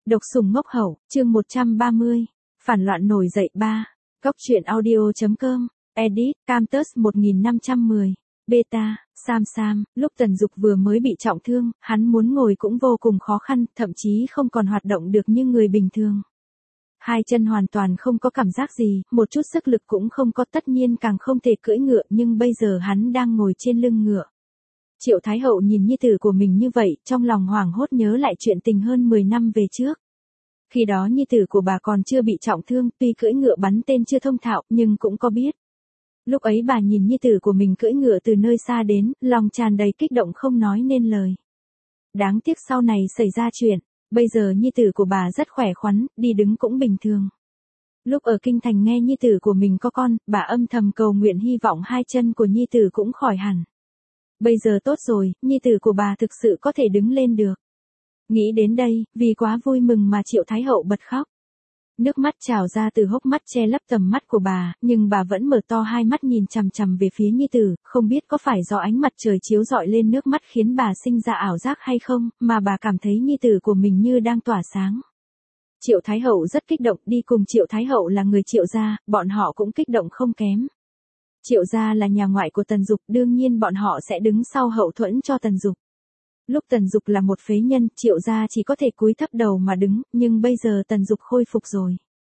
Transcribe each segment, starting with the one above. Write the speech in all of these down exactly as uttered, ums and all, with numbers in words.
Độc sủng ngốc hậu, chương một trăm ba mươi. Phản loạn nổi dậy ba. Góc truyện audio.com. Edit, Camtus một nghìn năm trăm mười. Beta, Sam Sam, lúc Tần Dục vừa mới bị trọng thương, hắn muốn ngồi cũng vô cùng khó khăn, thậm chí không còn hoạt động được như người bình thường. Hai chân hoàn toàn không có cảm giác gì, một chút sức lực cũng không có, tất nhiên càng không thể cưỡi ngựa, nhưng bây giờ hắn đang ngồi trên lưng ngựa. Triệu Thái Hậu nhìn nhi tử của mình như vậy, trong lòng hoảng hốt nhớ lại chuyện tình hơn mười năm về trước. Khi đó nhi tử của bà còn chưa bị trọng thương, tuy cưỡi ngựa bắn tên chưa thông thạo, nhưng cũng có biết. Lúc ấy bà nhìn nhi tử của mình cưỡi ngựa từ nơi xa đến, lòng tràn đầy kích động không nói nên lời. Đáng tiếc sau này xảy ra chuyện, bây giờ nhi tử của bà rất khỏe khoắn, đi đứng cũng bình thường. Lúc ở kinh thành nghe nhi tử của mình có con, bà âm thầm cầu nguyện hy vọng hai chân của nhi tử cũng khỏi hẳn. Bây giờ tốt rồi, nhi tử của bà thực sự có thể đứng lên được. Nghĩ đến đây, vì quá vui mừng mà Triệu Thái Hậu bật khóc. Nước mắt trào ra từ hốc mắt che lấp tầm mắt của bà, nhưng bà vẫn mở to hai mắt nhìn chằm chằm về phía nhi tử, không biết có phải do ánh mặt trời chiếu rọi lên nước mắt khiến bà sinh ra ảo giác hay không, mà bà cảm thấy nhi tử của mình như đang tỏa sáng. Triệu Thái Hậu rất kích động, đi cùng Triệu Thái Hậu là người Triệu gia, bọn họ cũng kích động không kém. Triệu gia là nhà ngoại của Tần Dục, đương nhiên bọn họ sẽ đứng sau hậu thuẫn cho Tần Dục. Lúc Tần Dục là một phế nhân, Triệu gia chỉ có thể cúi thấp đầu mà đứng, nhưng bây giờ Tần Dục khôi phục rồi.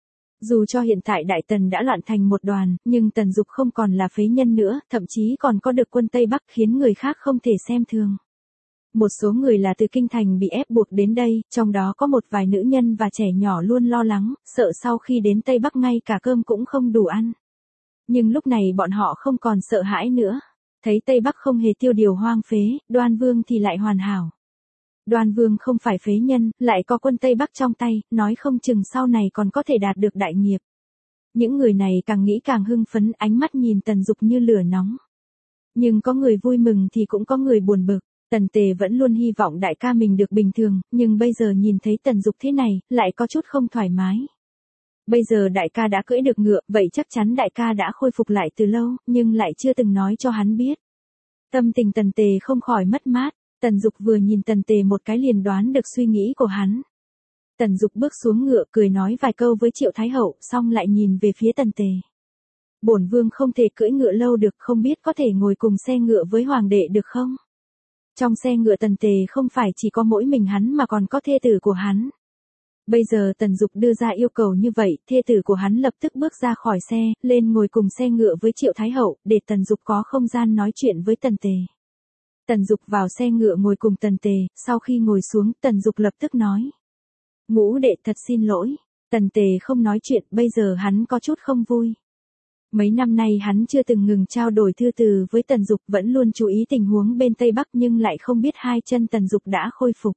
Dù cho hiện tại Đại Tần đã loạn thành một đoàn, nhưng Tần Dục không còn là phế nhân nữa, thậm chí còn có được quân Tây Bắc khiến người khác không thể xem thường. Một số người là từ kinh thành bị ép buộc đến đây, trong đó có một vài nữ nhân và trẻ nhỏ luôn lo lắng, sợ sau khi đến Tây Bắc ngay cả cơm cũng không đủ ăn. Nhưng lúc này bọn họ không còn sợ hãi nữa. Thấy Tây Bắc không hề tiêu điều hoang phế, Đoan Vương thì lại hoàn hảo. Đoan Vương không phải phế nhân, lại có quân Tây Bắc trong tay, nói không chừng sau này còn có thể đạt được đại nghiệp. Những người này càng nghĩ càng hưng phấn, ánh mắt nhìn Tần Dục như lửa nóng. Nhưng có người vui mừng thì cũng có người buồn bực. Tần Tề vẫn luôn hy vọng đại ca mình được bình thường, nhưng bây giờ nhìn thấy Tần Dục thế này, lại có chút không thoải mái. Bây giờ đại ca đã cưỡi được ngựa, vậy chắc chắn đại ca đã khôi phục lại từ lâu, nhưng lại chưa từng nói cho hắn biết. Tâm tình Tần Tề không khỏi mất mát, Tần Dục vừa nhìn Tần Tề một cái liền đoán được suy nghĩ của hắn. Tần Dục bước xuống ngựa cười nói vài câu với Triệu Thái Hậu, xong lại nhìn về phía Tần Tề. Bổn vương không thể cưỡi ngựa lâu được, không biết có thể ngồi cùng xe ngựa với hoàng đệ được không? Trong xe ngựa Tần Tề không phải chỉ có mỗi mình hắn mà còn có thê tử của hắn. Bây giờ Tần Dục đưa ra yêu cầu như vậy, thê tử của hắn lập tức bước ra khỏi xe, lên ngồi cùng xe ngựa với Triệu Thái Hậu, để Tần Dục có không gian nói chuyện với Tần Tề. Tần Dục vào xe ngựa ngồi cùng Tần Tề, sau khi ngồi xuống, Tần Dục lập tức nói. Ngũ đệ thật xin lỗi. Tần Tề không nói chuyện, bây giờ hắn có chút không vui. Mấy năm nay hắn chưa từng ngừng trao đổi thư từ với Tần Dục, vẫn luôn chú ý tình huống bên Tây Bắc nhưng lại không biết hai chân Tần Dục đã khôi phục.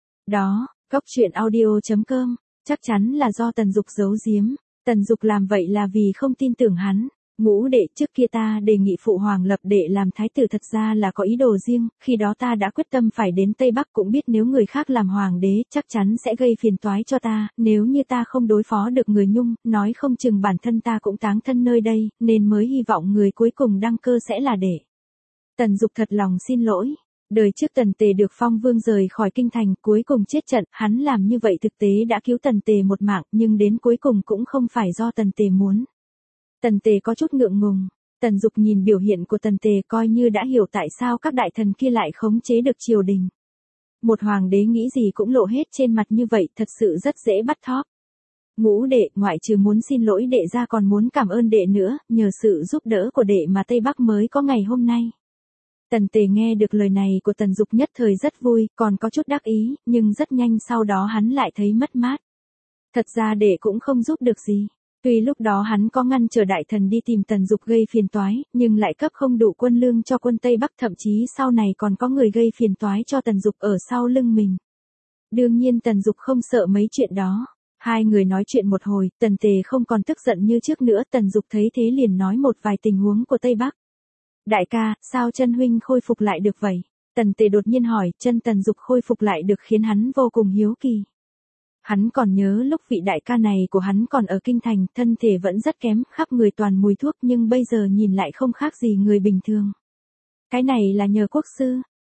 Đó. Góc truyện audio.com, chắc chắn là do Tần Dục giấu giếm. Tần Dục làm vậy là vì không tin tưởng hắn. Ngũ đệ, trước kia ta đề nghị phụ hoàng lập đệ làm thái tử thật ra là có ý đồ riêng, khi đó ta đã quyết tâm phải đến Tây Bắc, cũng biết nếu người khác làm hoàng đế chắc chắn sẽ gây phiền toái cho ta, nếu như ta không đối phó được người Nhung, nói không chừng bản thân ta cũng táng thân nơi đây, nên mới hy vọng người cuối cùng đăng cơ sẽ là đệ. Tần Dục thật lòng xin lỗi. Đời trước Tần Tề được phong vương rời khỏi kinh thành, cuối cùng chết trận, hắn làm như vậy thực tế đã cứu Tần Tề một mạng, nhưng đến cuối cùng cũng không phải do Tần Tề muốn. Tần Tề có chút ngượng ngùng. Tần Dục nhìn biểu hiện của Tần Tề coi như đã hiểu tại sao các đại thần kia lại khống chế được triều đình. Một hoàng đế nghĩ gì cũng lộ hết trên mặt như vậy, thật sự rất dễ bắt thóp. Ngũ đệ, ngoại trừ muốn xin lỗi đệ ra còn muốn cảm ơn đệ nữa, nhờ sự giúp đỡ của đệ mà Tây Bắc mới có ngày hôm nay. Tần Tề nghe được lời này của Tần Dục nhất thời rất vui, còn có chút đắc ý, nhưng rất nhanh sau đó hắn lại thấy mất mát. Thật ra đệ cũng không giúp được gì. Tuy lúc đó hắn có ngăn chờ đại thần đi tìm Tần Dục gây phiền toái, nhưng lại cấp không đủ quân lương cho quân Tây Bắc, thậm chí sau này còn có người gây phiền toái cho Tần Dục ở sau lưng mình. Đương nhiên Tần Dục không sợ mấy chuyện đó. Hai người nói chuyện một hồi, Tần Tề không còn tức giận như trước nữa, Tần Dục thấy thế liền nói một vài tình huống của Tây Bắc. Đại ca, sao chân huynh khôi phục lại được vậy? Tần Tề đột nhiên hỏi, chân Tần Dục khôi phục lại được khiến hắn vô cùng hiếu kỳ. Hắn còn nhớ lúc vị đại ca này của hắn còn ở kinh thành, thân thể vẫn rất kém, khắp người toàn mùi thuốc nhưng bây giờ nhìn lại không khác gì người bình thường. Cái này là nhờ quốc sư.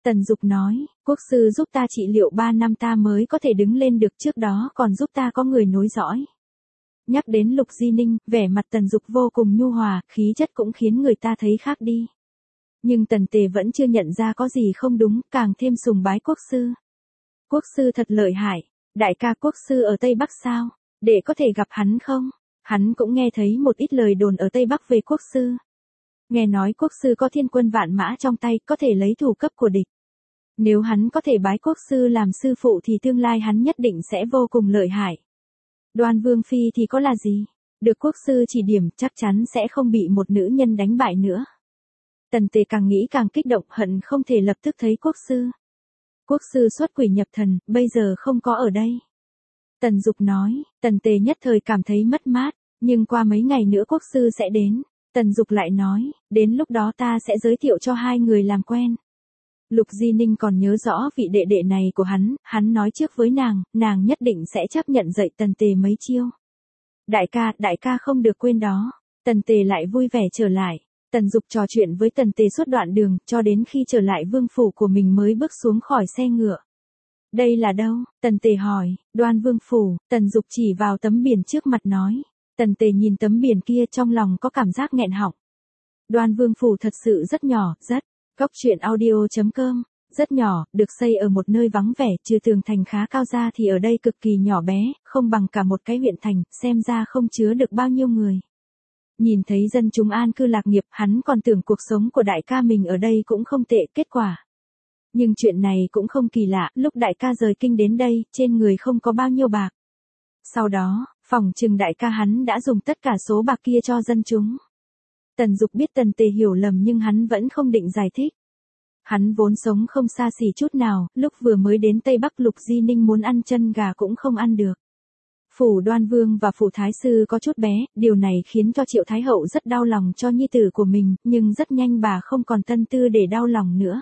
Tần Dục nói, quốc sư giúp ta trị liệu ba năm ta mới có thể đứng lên được, trước đó còn giúp ta có người nối dõi. Nhắc đến Lục Di Ninh, vẻ mặt Tần Dục vô cùng nhu hòa, khí chất cũng khiến người ta thấy khác đi. Nhưng Tần Tề vẫn chưa nhận ra có gì không đúng, càng thêm sùng bái quốc sư. Quốc sư thật lợi hại, đại ca quốc sư ở Tây Bắc sao, để có thể gặp hắn không? Hắn cũng nghe thấy một ít lời đồn ở Tây Bắc về quốc sư. Nghe nói quốc sư có thiên quân vạn mã trong tay, có thể lấy thủ cấp của địch. Nếu hắn có thể bái quốc sư làm sư phụ thì tương lai hắn nhất định sẽ vô cùng lợi hại. Đoan Vương Phi thì có là gì? Được quốc sư chỉ điểm chắc chắn sẽ không bị một nữ nhân đánh bại nữa. Tần Tề càng nghĩ càng kích động, hận không thể lập tức thấy quốc sư. Quốc sư xuất quỷ nhập thần, bây giờ không có ở đây. Tần Dục nói, Tần Tề nhất thời cảm thấy mất mát, nhưng qua mấy ngày nữa quốc sư sẽ đến. Tần Dục lại nói, đến lúc đó ta sẽ giới thiệu cho hai người làm quen. Lục Di Ninh còn nhớ rõ vị đệ đệ này của hắn, hắn nói trước với nàng, nàng nhất định sẽ chấp nhận dạy Tần Tề mấy chiêu. Đại ca, đại ca không được quên đó. Tần Tề lại vui vẻ trở lại. Tần Dục trò chuyện với Tần Tề suốt đoạn đường, cho đến khi trở lại vương phủ của mình mới bước xuống khỏi xe ngựa. Đây là đâu? Tần Tề hỏi. Đoan Vương phủ. Tần Dục chỉ vào tấm biển trước mặt nói. Tần Tề nhìn tấm biển kia trong lòng có cảm giác nghẹn họng. Đoan Vương phủ thật sự rất nhỏ, rất. Góc truyện audio chấm com. Rất nhỏ, được xây ở một nơi vắng vẻ, trừ tường thành khá cao ra thì ở đây cực kỳ nhỏ bé, không bằng cả một cái huyện thành, xem ra không chứa được bao nhiêu người. Nhìn thấy dân chúng an cư lạc nghiệp, hắn còn tưởng cuộc sống của đại ca mình ở đây cũng không tệ, kết quả. Nhưng chuyện này cũng không kỳ lạ, lúc đại ca rời kinh đến đây, trên người không có bao nhiêu bạc. Sau đó, phỏng chừng đại ca hắn đã dùng tất cả số bạc kia cho dân chúng. Tần Dục biết Tần Tề hiểu lầm nhưng hắn vẫn không định giải thích. Hắn vốn sống không xa xỉ chút nào, lúc vừa mới đến Tây Bắc Lục Di Ninh muốn ăn chân gà cũng không ăn được. Phủ Đoan Vương và phủ Thái Sư có chút bé, điều này khiến cho Triệu Thái Hậu rất đau lòng cho nhi tử của mình, nhưng rất nhanh bà không còn tâm tư để đau lòng nữa.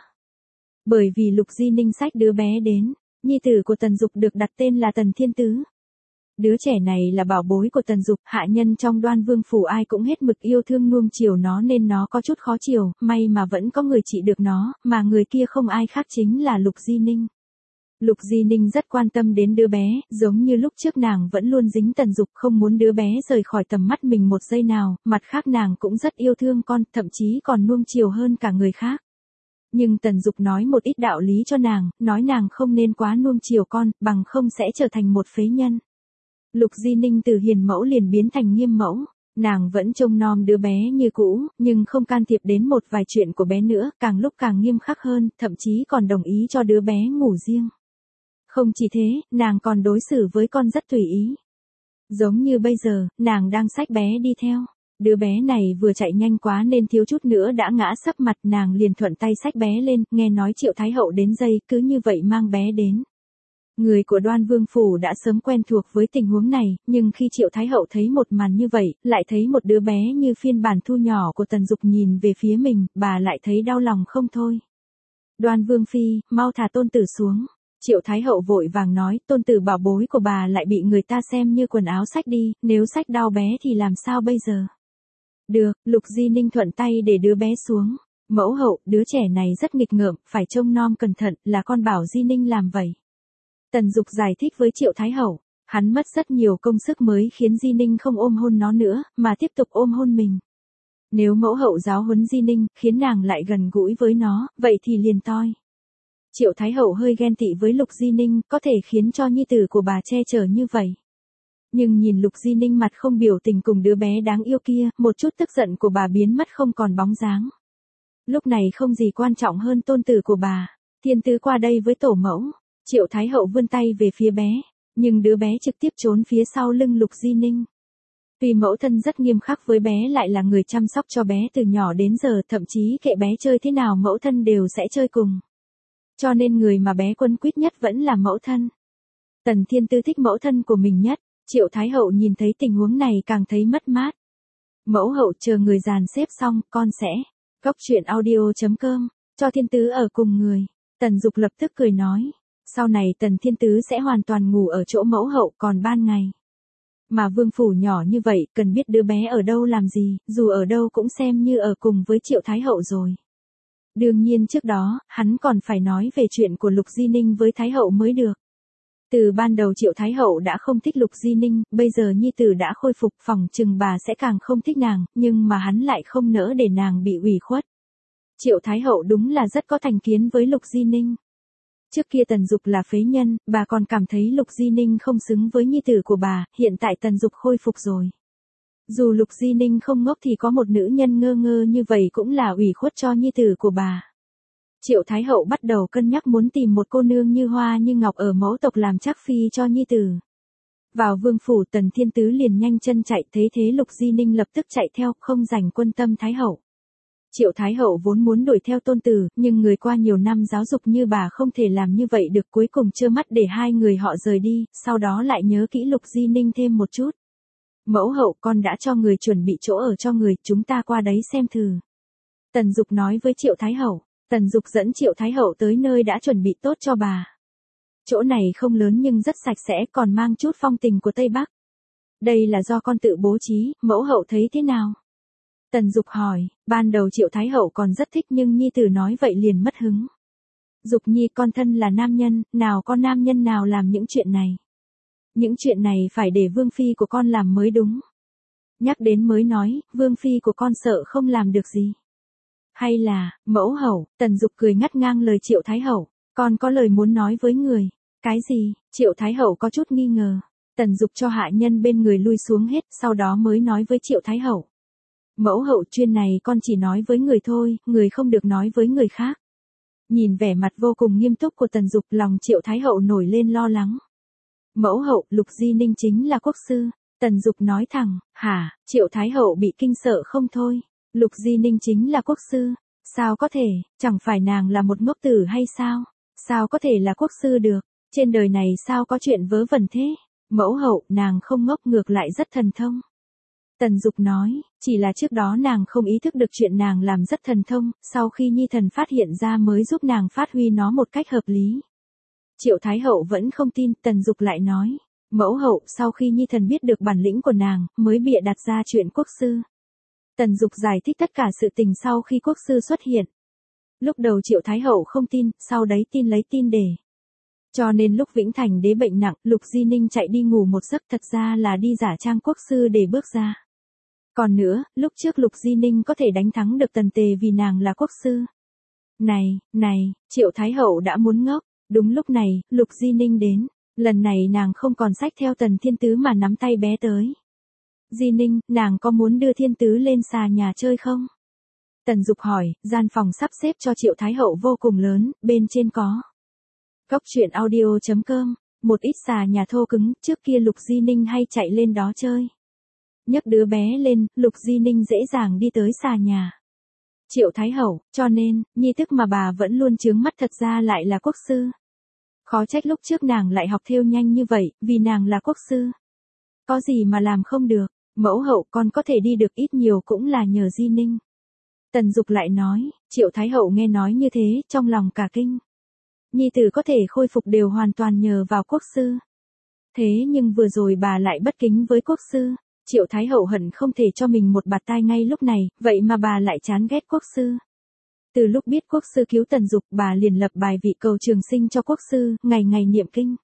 Bởi vì Lục Di Ninh xách đứa bé đến, nhi tử của Tần Dục được đặt tên là Tần Thiên Tứ. Đứa trẻ này là bảo bối của Tần Dục, hạ nhân trong Đoan Vương phủ ai cũng hết mực yêu thương nuông chiều nó nên nó có chút khó chiều, may mà vẫn có người trị được nó, mà người kia không ai khác chính là Lục Di Ninh. Lục Di Ninh rất quan tâm đến đứa bé, giống như lúc trước nàng vẫn luôn dính Tần Dục, không muốn đứa bé rời khỏi tầm mắt mình một giây nào, mặt khác nàng cũng rất yêu thương con, thậm chí còn nuông chiều hơn cả người khác. Nhưng Tần Dục nói một ít đạo lý cho nàng, nói nàng không nên quá nuông chiều con, bằng không sẽ trở thành một phế nhân. Lục Di Ninh từ hiền mẫu liền biến thành nghiêm mẫu, nàng vẫn trông nom đứa bé như cũ, nhưng không can thiệp đến một vài chuyện của bé nữa, càng lúc càng nghiêm khắc hơn, thậm chí còn đồng ý cho đứa bé ngủ riêng. Không chỉ thế, nàng còn đối xử với con rất tùy ý. Giống như bây giờ, nàng đang xách bé đi theo. Đứa bé này vừa chạy nhanh quá nên thiếu chút nữa đã ngã sấp mặt, nàng liền thuận tay xách bé lên, nghe nói Triệu Thái Hậu đến dây, cứ như vậy mang bé đến. Người của Đoan Vương phủ đã sớm quen thuộc với tình huống này, nhưng khi Triệu Thái Hậu thấy một màn như vậy, lại thấy một đứa bé như phiên bản thu nhỏ của Tần Dục nhìn về phía mình, bà lại thấy đau lòng không thôi. Đoan Vương Phi, mau thả tôn tử xuống. Triệu Thái Hậu vội vàng nói, tôn tử bảo bối của bà lại bị người ta xem như quần áo xách đi, nếu xách đau bé thì làm sao bây giờ? Được, Lục Di Ninh thuận tay để đứa bé xuống. Mẫu hậu, đứa trẻ này rất nghịch ngợm, phải trông nom cẩn thận, là con bảo Di Ninh làm vậy. Tần Dục giải thích với Triệu Thái Hậu, hắn mất rất nhiều công sức mới khiến Di Ninh không ôm hôn nó nữa, mà tiếp tục ôm hôn mình. Nếu mẫu hậu giáo huấn Di Ninh, khiến nàng lại gần gũi với nó, vậy thì liền toi. Triệu Thái Hậu hơi ghen tị với Lục Di Ninh, có thể khiến cho nhi tử của bà che chở như vậy. Nhưng nhìn Lục Di Ninh mặt không biểu tình cùng đứa bé đáng yêu kia, một chút tức giận của bà biến mất không còn bóng dáng. Lúc này không gì quan trọng hơn tôn tử của bà. Thiên Tứ qua đây với tổ mẫu. Triệu Thái Hậu vươn tay về phía bé, nhưng đứa bé trực tiếp trốn phía sau lưng Lục Di Ninh. Vì mẫu thân rất nghiêm khắc với bé lại là người chăm sóc cho bé từ nhỏ đến giờ, thậm chí kệ bé chơi thế nào mẫu thân đều sẽ chơi cùng. Cho nên người mà bé quấn quýt nhất vẫn là mẫu thân. Tần Thiên Tứ thích mẫu thân của mình nhất, Triệu Thái Hậu nhìn thấy tình huống này càng thấy mất mát. Mẫu hậu chờ người dàn xếp xong, con sẽ. Góc truyện audio chấm com, cho Thiên Tứ ở cùng người. Tần Dục lập tức cười nói. Sau này Tần Thiên Tứ sẽ hoàn toàn ngủ ở chỗ mẫu hậu, còn ban ngày. Mà vương phủ nhỏ như vậy, cần biết đứa bé ở đâu làm gì, dù ở đâu cũng xem như ở cùng với Triệu Thái Hậu rồi. Đương nhiên trước đó, hắn còn phải nói về chuyện của Lục Di Ninh với Thái Hậu mới được. Từ ban đầu Triệu Thái Hậu đã không thích Lục Di Ninh, bây giờ nhi tử đã khôi phục, phỏng chừng bà sẽ càng không thích nàng, nhưng mà hắn lại không nỡ để nàng bị ủy khuất. Triệu Thái Hậu đúng là rất có thành kiến với Lục Di Ninh. Trước kia Tần Dục là phế nhân, bà còn cảm thấy Lục Di Ninh không xứng với nhi tử của bà, hiện tại Tần Dục khôi phục rồi. Dù Lục Di Ninh không ngốc thì có một nữ nhân ngơ ngơ như vậy cũng là ủy khuất cho nhi tử của bà. Triệu Thái Hậu bắt đầu cân nhắc muốn tìm một cô nương như Hoa như Ngọc ở mẫu tộc làm trác phi cho nhi tử. Vào vương phủ Tần Thiên Tứ liền nhanh chân chạy, thế thế Lục Di Ninh lập tức chạy theo, không dành quân tâm Thái Hậu. Triệu Thái Hậu vốn muốn đuổi theo tôn tử, nhưng người qua nhiều năm giáo dục như bà không thể làm như vậy được, cuối cùng trơ mắt để hai người họ rời đi, sau đó lại nhớ kỹ Lục Di Ninh thêm một chút. Mẫu hậu, con đã cho người chuẩn bị chỗ ở cho người, chúng ta qua đấy xem thử. Tần Dục nói với Triệu Thái Hậu. Tần Dục dẫn Triệu Thái Hậu tới nơi đã chuẩn bị tốt cho bà. Chỗ này không lớn nhưng rất sạch sẽ, còn mang chút phong tình của Tây Bắc. Đây là do con tự bố trí, mẫu hậu thấy thế nào? Tần Dục hỏi, ban đầu Triệu Thái Hậu còn rất thích nhưng nhi tử nói vậy liền mất hứng. Dục nhi, con thân là nam nhân, nào có nam nhân nào làm những chuyện này. Những chuyện này phải để vương phi của con làm mới đúng. Nhắc đến mới nói, vương phi của con sợ không làm được gì. Hay là, mẫu hậu, Tần Dục cười ngắt ngang lời Triệu Thái Hậu, con có lời muốn nói với người. Cái gì? Triệu Thái Hậu có chút nghi ngờ. Tần Dục cho hạ nhân bên người lui xuống hết, sau đó mới nói với Triệu Thái Hậu. Mẫu hậu, chuyên này con chỉ nói với người thôi, người không được nói với người khác. Nhìn vẻ mặt vô cùng nghiêm túc của Tần Dục, lòng Triệu Thái Hậu nổi lên lo lắng. Mẫu hậu, Lục Di Ninh chính là quốc sư. Tần Dục nói thẳng, hả? Triệu Thái Hậu bị kinh sợ không thôi. Lục Di Ninh chính là quốc sư. Sao có thể, chẳng phải nàng là một ngốc tử hay sao? Sao có thể là quốc sư được? Trên đời này sao có chuyện vớ vẩn thế? Mẫu hậu, nàng không ngốc, ngược lại rất thần thông. Tần Dục nói, chỉ là trước đó nàng không ý thức được chuyện nàng làm rất thần thông, sau khi nhi thần phát hiện ra mới giúp nàng phát huy nó một cách hợp lý. Triệu Thái Hậu vẫn không tin, Tần Dục lại nói, mẫu hậu, sau khi nhi thần biết được bản lĩnh của nàng, mới bịa đặt ra chuyện quốc sư. Tần Dục giải thích tất cả sự tình sau khi quốc sư xuất hiện. Lúc đầu Triệu Thái Hậu không tin, sau đấy tin lấy tin để. Cho nên lúc Vĩnh Thành đế bệnh nặng, Lục Di Ninh chạy đi ngủ một giấc, thật ra là đi giả trang quốc sư để bước ra. Còn nữa, lúc trước Lục Di Ninh có thể đánh thắng được Tần Tề vì nàng là quốc sư. Này, này, Triệu Thái Hậu đã muốn ngốc. Đúng lúc này, Lục Di Ninh đến. Lần này nàng không còn xách theo Tần Thiên Tứ mà nắm tay bé tới. Di Ninh, nàng có muốn đưa Thiên Tứ lên xà nhà chơi không? Tần Dục hỏi, gian phòng sắp xếp cho Triệu Thái Hậu vô cùng lớn, bên trên có. Góc truyện audio chấm com, một ít xà nhà thô cứng, trước kia Lục Di Ninh hay chạy lên đó chơi. Nhấc đứa bé lên, Lục Di Ninh dễ dàng đi tới xà nhà. Triệu Thái Hậu, cho nên, nhi tức mà bà vẫn luôn chướng mắt thật ra lại là quốc sư. Khó trách lúc trước nàng lại học thêu nhanh như vậy, vì nàng là quốc sư. Có gì mà làm không được, mẫu hậu, con có thể đi được ít nhiều cũng là nhờ Di Ninh. Tần Dục lại nói, Triệu Thái Hậu nghe nói như thế, trong lòng cả kinh. Nhi tử có thể khôi phục đều hoàn toàn nhờ vào quốc sư. Thế nhưng vừa rồi bà lại bất kính với quốc sư. Triệu Thái Hậu hận không thể cho mình một bạt tai ngay lúc này, vậy mà bà lại chán ghét quốc sư. Từ lúc biết quốc sư cứu Tần Dục, bà liền lập bài vị cầu trường sinh cho quốc sư, ngày ngày niệm kinh.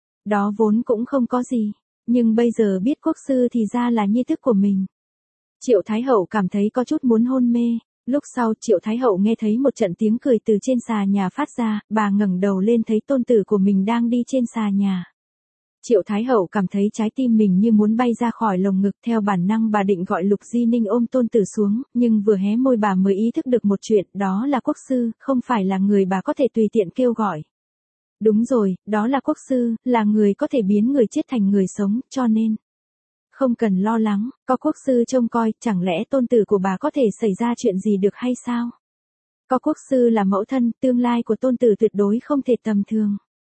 Đó vốn cũng không có gì, nhưng bây giờ biết quốc sư thì ra là nhi tức của mình. Triệu Thái Hậu cảm thấy có chút muốn hôn mê. Lúc sau, Triệu Thái Hậu nghe thấy một trận tiếng cười từ trên xà nhà phát ra, bà ngẩng đầu lên thấy tôn tử của mình đang đi trên xà nhà. Triệu Thái Hậu cảm thấy trái tim mình như muốn bay ra khỏi lồng ngực, theo bản năng bà định gọi Lục Di Ninh ôm tôn tử xuống, nhưng vừa hé môi bà mới ý thức được một chuyện, đó là quốc sư, không phải là người bà có thể tùy tiện kêu gọi. Đúng rồi, đó là quốc sư, là người có thể biến người chết thành người sống, cho nên không cần lo lắng, có quốc sư trông coi, chẳng lẽ tôn tử của bà có thể xảy ra chuyện gì được hay sao? Có quốc sư là mẫu thân, tương lai của tôn tử tuyệt đối không thể tầm thường.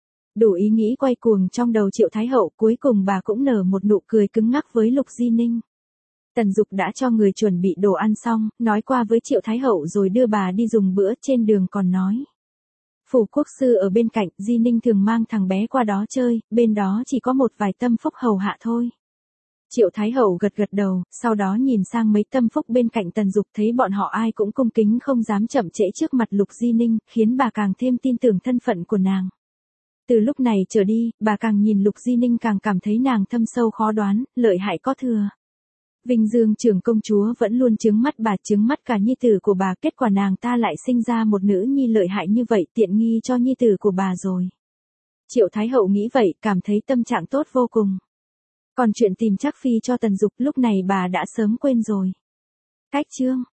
Đủ ý nghĩ quay cuồng trong đầu Triệu Thái Hậu, cuối cùng bà cũng nở một nụ cười cứng ngắc với Lục Di Ninh. Tần Dục đã cho người chuẩn bị đồ ăn xong, nói qua với Triệu Thái Hậu rồi đưa bà đi dùng bữa, trên đường còn nói. Phủ quốc sư ở bên cạnh, Di Ninh thường mang thằng bé qua đó chơi, bên đó chỉ có một vài tâm phúc hầu hạ thôi. Triệu Thái Hậu gật gật đầu, sau đó nhìn sang mấy tâm phúc bên cạnh Tần Dục, thấy bọn họ ai cũng cung kính không dám chậm trễ trước mặt Lục Di Ninh, khiến bà càng thêm tin tưởng thân phận của nàng. Từ lúc này trở đi, bà càng nhìn Lục Di Ninh càng cảm thấy nàng thâm sâu khó đoán, lợi hại có thừa. Vinh Dương trưởng công chúa vẫn luôn trướng mắt bà, trướng mắt cả nhi tử của bà, kết quả nàng ta lại sinh ra một nữ nhi lợi hại như vậy, tiện nghi cho nhi tử của bà rồi. Triệu Thái Hậu nghĩ vậy, cảm thấy tâm trạng tốt vô cùng. Còn chuyện tìm Trác Phi cho Tần Dục lúc này bà đã sớm quên rồi. Cách chương